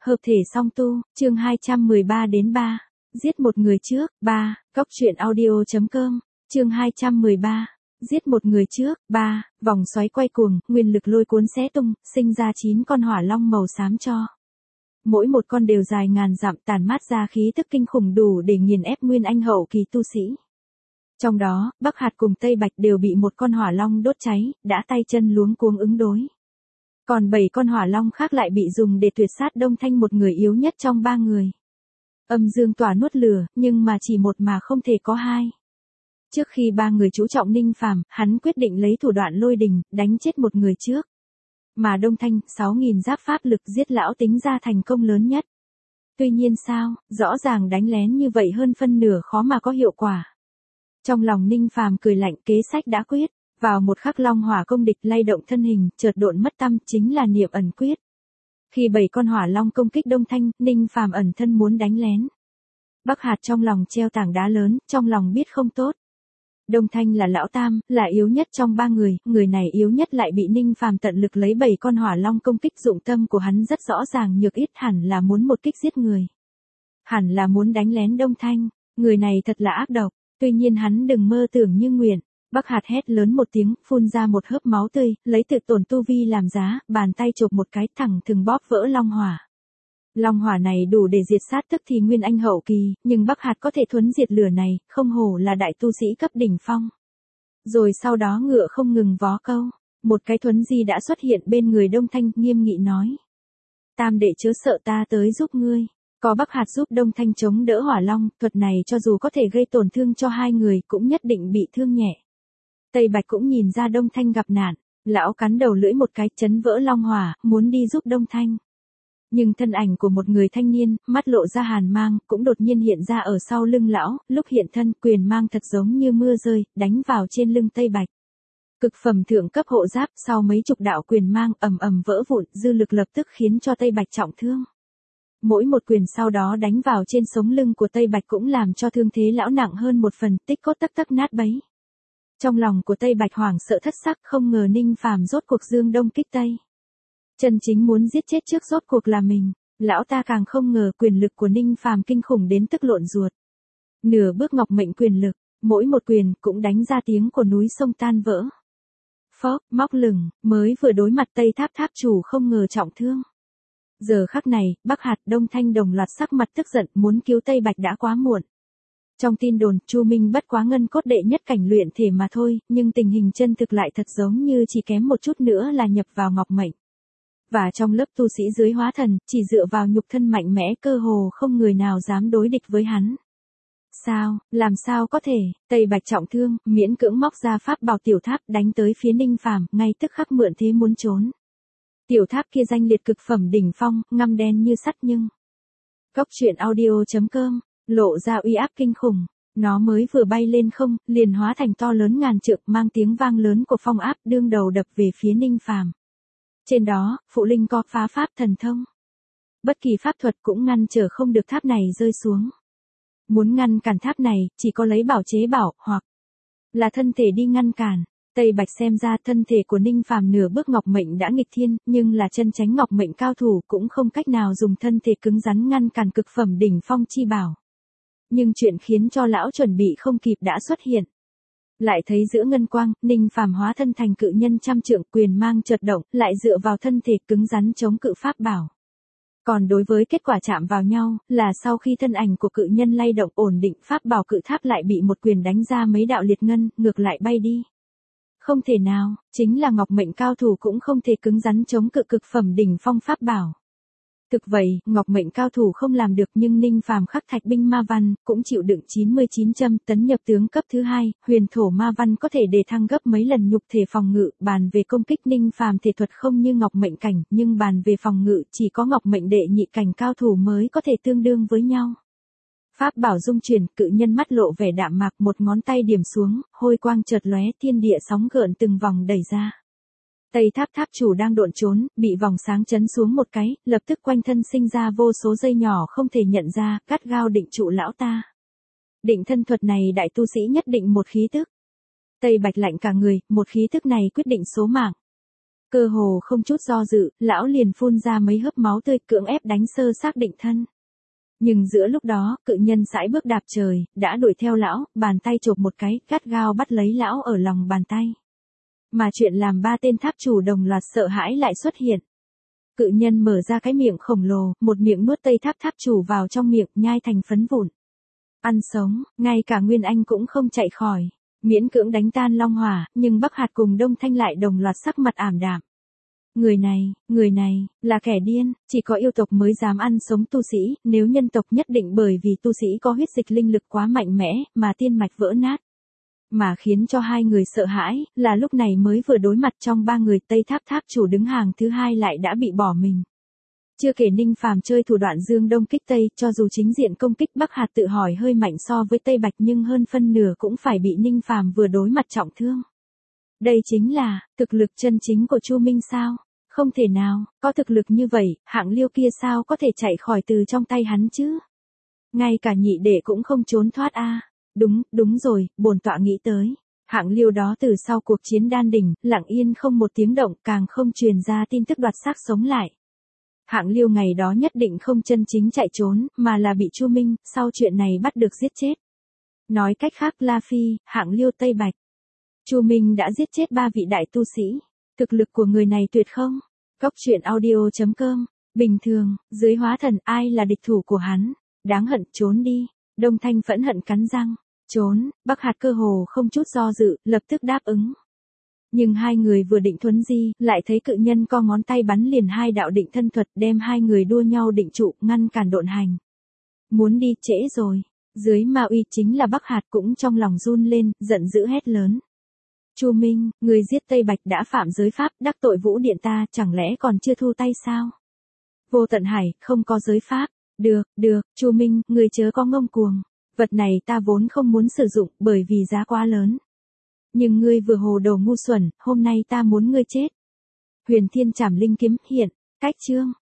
Hợp thể song tu, chương 213 đến 3. Giết một người trước, 3. Góc truyện audio.com, chương 213. Giết một người trước, 3. Vòng xoáy quay cuồng, nguyên lực lôi cuốn xé tung, sinh ra 9 con hỏa long màu xám cho. Mỗi một con đều dài ngàn dặm, tản mát ra khí tức kinh khủng đủ để nghiền ép nguyên anh hậu kỳ tu sĩ. Trong đó, Bắc Hạt cùng Tây Bạch đều bị một con hỏa long đốt cháy, đã tay chân luống cuống ứng đối. Còn 7 con hỏa long khác lại bị dùng để tuyệt sát Đông Thanh, một người yếu nhất trong 3 người. Âm dương tỏa nuốt lửa, nhưng mà chỉ một mà không thể có hai. Trước khi 3 người chú trọng Ninh Phàm, hắn quyết định lấy thủ đoạn lôi đình, đánh chết một người trước. Mà Đông Thanh, 6.000 giáp pháp lực giết lão tính ra thành công lớn nhất. Tuy nhiên sao, rõ ràng đánh lén như vậy hơn phân nửa khó mà có hiệu quả. Trong lòng Ninh Phàm cười lạnh, kế sách đã quyết. Vào một khắc long hỏa công địch lay động thân hình, chợt độn mất tâm, chính là niệm ẩn quyết. Khi 7 con hỏa long công kích Đông Thanh, Ninh Phàm ẩn thân muốn đánh lén. Bắc Hạt trong lòng treo tảng đá lớn, trong lòng biết không tốt. Đông Thanh là lão tam, là yếu nhất trong 3 người, người này yếu nhất lại bị Ninh Phàm tận lực lấy 7 con hỏa long công kích, dụng tâm của hắn rất rõ ràng, nhược ít hẳn là muốn một kích giết người. Hẳn là muốn đánh lén Đông Thanh, người này thật là ác độc, tuy nhiên hắn đừng mơ tưởng như nguyện. Bắc Hạt hét lớn một tiếng, phun ra một hớp máu tươi, lấy tự tổn tu vi làm giá, bàn tay chộp một cái thẳng thừng bóp vỡ long hỏa. Long hỏa này đủ để diệt sát tức thì nguyên anh hậu kỳ, nhưng Bắc Hạt có thể thuấn diệt lửa này, không hổ là đại tu sĩ cấp đỉnh phong. Rồi sau đó ngựa không ngừng vó câu, một cái thuấn di đã xuất hiện bên người Đông Thanh, nghiêm nghị nói: Tam đệ chớ sợ, ta tới giúp ngươi. Có Bắc Hạt giúp Đông Thanh chống đỡ hỏa long, thuật này cho dù có thể gây tổn thương cho hai người cũng nhất định bị thương nhẹ. Tây Bạch cũng nhìn ra Đông Thanh gặp nạn, lão cắn đầu lưỡi một cái, chấn vỡ long hỏa, muốn đi giúp Đông Thanh. Nhưng thân ảnh của một người thanh niên, mắt lộ ra hàn mang, cũng đột nhiên hiện ra ở sau lưng lão, lúc hiện thân, quyền mang thật giống như mưa rơi, đánh vào trên lưng Tây Bạch. Cực phẩm thượng cấp hộ giáp, sau mấy chục đạo quyền mang ầm ầm vỡ vụn, dư lực lập tức khiến cho Tây Bạch trọng thương. Mỗi một quyền sau đó đánh vào trên sống lưng của Tây Bạch cũng làm cho thương thế lão nặng hơn một phần, tích cốt tắc tắc nát bấy. Trong lòng của Tây Bạch hoảng sợ thất sắc, không ngờ Ninh Phàm rốt cuộc dương đông kích tây. Chân chính muốn giết chết trước rốt cuộc là mình, lão ta càng không ngờ quyền lực của Ninh Phàm kinh khủng đến tức lộn ruột. Nửa bước ngọc mệnh quyền lực, mỗi một quyền cũng đánh ra tiếng của núi sông tan vỡ. Phốc, móc lửng, mới vừa đối mặt Tây Tháp tháp chủ không ngờ trọng thương. Giờ khắc này, Bắc Hạt, Đông Thanh đồng loạt sắc mặt tức giận, muốn cứu Tây Bạch đã quá muộn. Trong tin đồn, Chu Minh bất quá ngân cốt đệ nhất cảnh luyện thể mà thôi, nhưng tình hình chân thực lại thật giống như chỉ kém một chút nữa là nhập vào ngọc mệnh. Và trong lớp tu sĩ dưới hóa thần, chỉ dựa vào nhục thân mạnh mẽ cơ hồ không người nào dám đối địch với hắn. Sao, làm sao có thể, Tây Bạch trọng thương, miễn cưỡng móc ra pháp bảo tiểu tháp đánh tới phía Ninh Phàm, ngay tức khắc mượn thế muốn trốn. Tiểu tháp kia danh liệt cực phẩm đỉnh phong, ngăm đen như sắt nhưng. Góc truyện audio.com, lộ ra uy áp kinh khủng, nó mới vừa bay lên không, liền hóa thành to lớn ngàn trượng, mang tiếng vang lớn của phong áp, đương đầu đập về phía Ninh Phàm. Trên đó, phụ linh có phá pháp thần thông. Bất kỳ pháp thuật cũng ngăn trở không được tháp này rơi xuống. Muốn ngăn cản tháp này, chỉ có lấy bảo chế bảo, hoặc là thân thể đi ngăn cản. Tây Bạch xem ra thân thể của Ninh Phàm nửa bước ngọc mệnh đã nghịch thiên, nhưng là chân chánh ngọc mệnh cao thủ cũng không cách nào dùng thân thể cứng rắn ngăn cản cực phẩm đỉnh phong chi bảo. Nhưng chuyện khiến cho lão chuẩn bị không kịp đã xuất hiện. Lại thấy giữa ngân quang, Ninh Phàm hóa thân thành cự nhân trăm trượng, quyền mang chợt động, lại dựa vào thân thể cứng rắn chống cự pháp bảo. Còn đối với kết quả chạm vào nhau, là sau khi thân ảnh của cự nhân lay động ổn định, pháp bảo cự tháp lại bị một quyền đánh ra mấy đạo liệt ngân, ngược lại bay đi. Không thể nào, chính là ngọc mệnh cao thủ cũng không thể cứng rắn chống cự cực phẩm đỉnh phong pháp bảo. Thực vậy, ngọc mệnh cao thủ không làm được, nhưng Ninh Phàm khắc thạch binh ma văn, cũng chịu đựng 99 châm tấn nhập tướng cấp thứ 2, huyền thổ ma văn có thể đề thăng gấp mấy lần nhục thể phòng ngự, bàn về công kích Ninh Phàm thể thuật không như ngọc mệnh cảnh, nhưng bàn về phòng ngự chỉ có ngọc mệnh đệ nhị cảnh cao thủ mới có thể tương đương với nhau. Pháp bảo dung chuyển, cự nhân mắt lộ vẻ đạm mạc, một ngón tay điểm xuống, hôi quang chợt lóe, thiên địa sóng gợn từng vòng đẩy ra. Tây Tháp tháp chủ đang độn trốn, bị vòng sáng chấn xuống một cái, lập tức quanh thân sinh ra vô số dây nhỏ không thể nhận ra, cắt gao định trụ lão ta. Định thân thuật này đại tu sĩ nhất định một khí tức. Tây Bạch lạnh cả người, một khí tức này quyết định số mạng. Cơ hồ không chút do dự, lão liền phun ra mấy hớp máu tươi cưỡng ép đánh sơ xác định thân. Nhưng giữa lúc đó, cự nhân sải bước đạp trời, đã đuổi theo lão, bàn tay chộp một cái, gắt gao bắt lấy lão ở lòng bàn tay. Mà chuyện làm ba tên tháp chủ đồng loạt sợ hãi lại xuất hiện. Cự nhân mở ra cái miệng khổng lồ, một miệng nuốt Tây Tháp tháp chủ vào trong miệng, nhai thành phấn vụn. Ăn sống, ngay cả Nguyên Anh cũng không chạy khỏi. Miễn cưỡng đánh tan Long Hỏa, nhưng Bắc Hạt cùng Đông Thanh lại đồng loạt sắc mặt ảm đạm. Người này, là kẻ điên, chỉ có yêu tộc mới dám ăn sống tu sĩ, nếu nhân tộc nhất định bởi vì tu sĩ có huyết dịch linh lực quá mạnh mẽ, mà tiên mạch vỡ nát. Mà khiến cho hai người sợ hãi, là lúc này mới vừa đối mặt trong ba người Tây Tháp tháp chủ đứng hàng thứ hai lại đã bị bỏ mình. Chưa kể Ninh Phàm chơi thủ đoạn dương đông kích tây, cho dù chính diện công kích Bắc Hạt tự hỏi hơi mạnh so với Tây Bạch nhưng hơn phân nửa cũng phải bị Ninh Phàm vừa đối mặt trọng thương. Đây chính là thực lực chân chính của Chu Minh sao? Không thể nào, có thực lực như vậy, Hạng Liêu kia sao có thể chạy khỏi từ trong tay hắn chứ? Ngay cả nhị đệ cũng không trốn thoát a. Đúng rồi, bổn tọa nghĩ tới. Hạng Liêu đó từ sau cuộc chiến đan đỉnh, lặng yên không một tiếng động, càng không truyền ra tin tức đoạt xác sống lại. Hạng Liêu ngày đó nhất định không chân chính chạy trốn, mà là bị Chu Minh, sau chuyện này bắt được giết chết. Nói cách khác La Phi, Hạng Liêu Tây Bạch. Chu Minh đã giết chết 3 vị đại tu sĩ. Thực lực của người này tuyệt không? Góc truyện audio.com. Bình thường, dưới hóa thần ai là địch thủ của hắn? Đáng hận, trốn đi. Đông Thanh phẫn hận cắn răng. Trốn, Bắc Hạt cơ hồ không chút do dự, lập tức đáp ứng. Nhưng hai người vừa định thuấn di, lại thấy cự nhân co ngón tay bắn liền 2 đạo định thân thuật đem hai người đua nhau định trụ, ngăn cản độn hành. Muốn đi trễ rồi. Dưới ma uy chính là Bắc Hạt cũng trong lòng run lên, giận dữ hét lớn. Chu Minh, người giết Tây Bạch đã phạm giới pháp, đắc tội Vũ Điện ta, chẳng lẽ còn chưa thu tay sao? Vô Tận Hải, không có giới pháp. Được, Chu Minh, người chớ có ngông cuồng. Vật này ta vốn không muốn sử dụng, bởi vì giá quá lớn. Nhưng ngươi vừa hồ đồ ngu xuẩn, hôm nay ta muốn ngươi chết. Huyền Thiên Trảm Linh kiếm hiện, cách chương.